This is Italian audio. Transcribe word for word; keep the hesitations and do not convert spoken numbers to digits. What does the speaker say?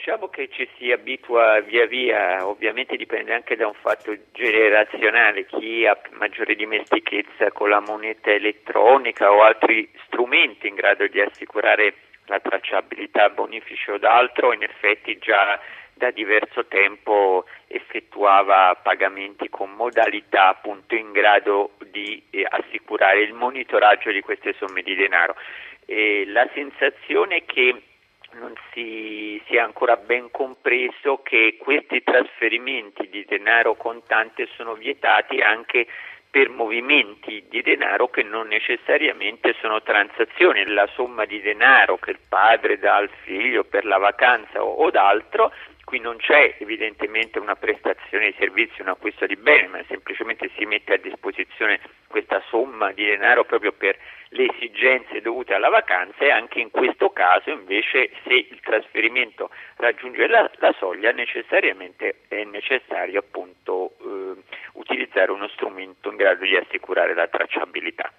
diciamo che ci si abitua via via, ovviamente dipende anche da un fatto generazionale, chi ha maggiore dimestichezza con la moneta elettronica o altri strumenti in grado di assicurare la tracciabilità, bonifici o d'altro, in effetti già da diverso tempo effettuava pagamenti con modalità appunto in grado di eh, assicurare il monitoraggio di queste somme di denaro. E la sensazione è che non si sia ancora ben compreso che questi trasferimenti di denaro contante sono vietati anche per movimenti di denaro che non necessariamente sono transazioni. La somma di denaro che il padre dà al figlio per la vacanza o, o d'altro, qui non c'è evidentemente una prestazione di servizio, un acquisto di beni, ma semplicemente si mette a disposizione questa somma di denaro proprio per le esigenze dovute alla vacanza, e anche in questo caso invece se il trasferimento raggiunge la, la soglia necessariamente è necessario appunto eh, utilizzare uno strumento in grado di assicurare la tracciabilità.